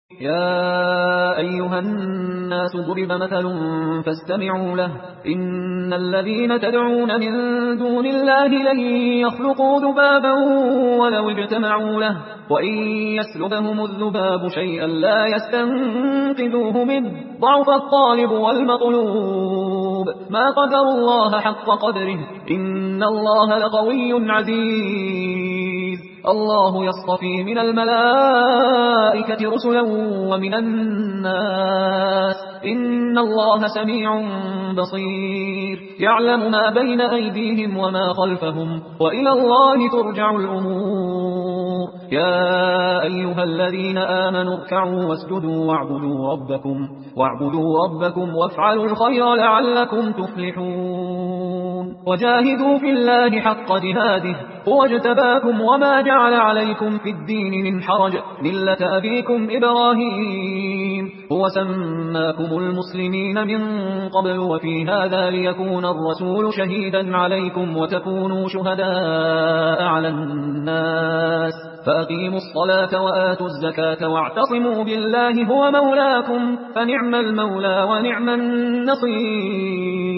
يا أيها الناس ضرب مثل فاستمعوا له إن الذين تدعون من دون الله لن يخلقوا ذبابا ولو اجتمعوا له وإن يسلبهم الذباب شيئا لا يستنقذوه منه ضعف الطالب والمطلوب ما قدر الله حق قدره إن الله لقوي عزيز الله يصطفي من الملائكة رسلا ومن الناس إن الله سميع بصير يعلم ما بين أيديهم وما خلفهم وإلى الله ترجع الأمور يا أيها الذين آمنوا اركعوا واسجدوا واعبدوا ربكم وافعلوا الخير لعلكم تفلحون وجاهدوا في الله حق جهاده هو اجتباكم وما جعل عليكم في الدين من حرج ملة أبيكم إبراهيم هو سماكم المسلمين من قبل وفي هذا ليكون الرسول شهيدا عليكم وتكونوا شهداء على الناس فأقيموا الصلاة وآتوا الزكاة واعتصموا بالله هو مولاكم فنعم المولى ونعم النصير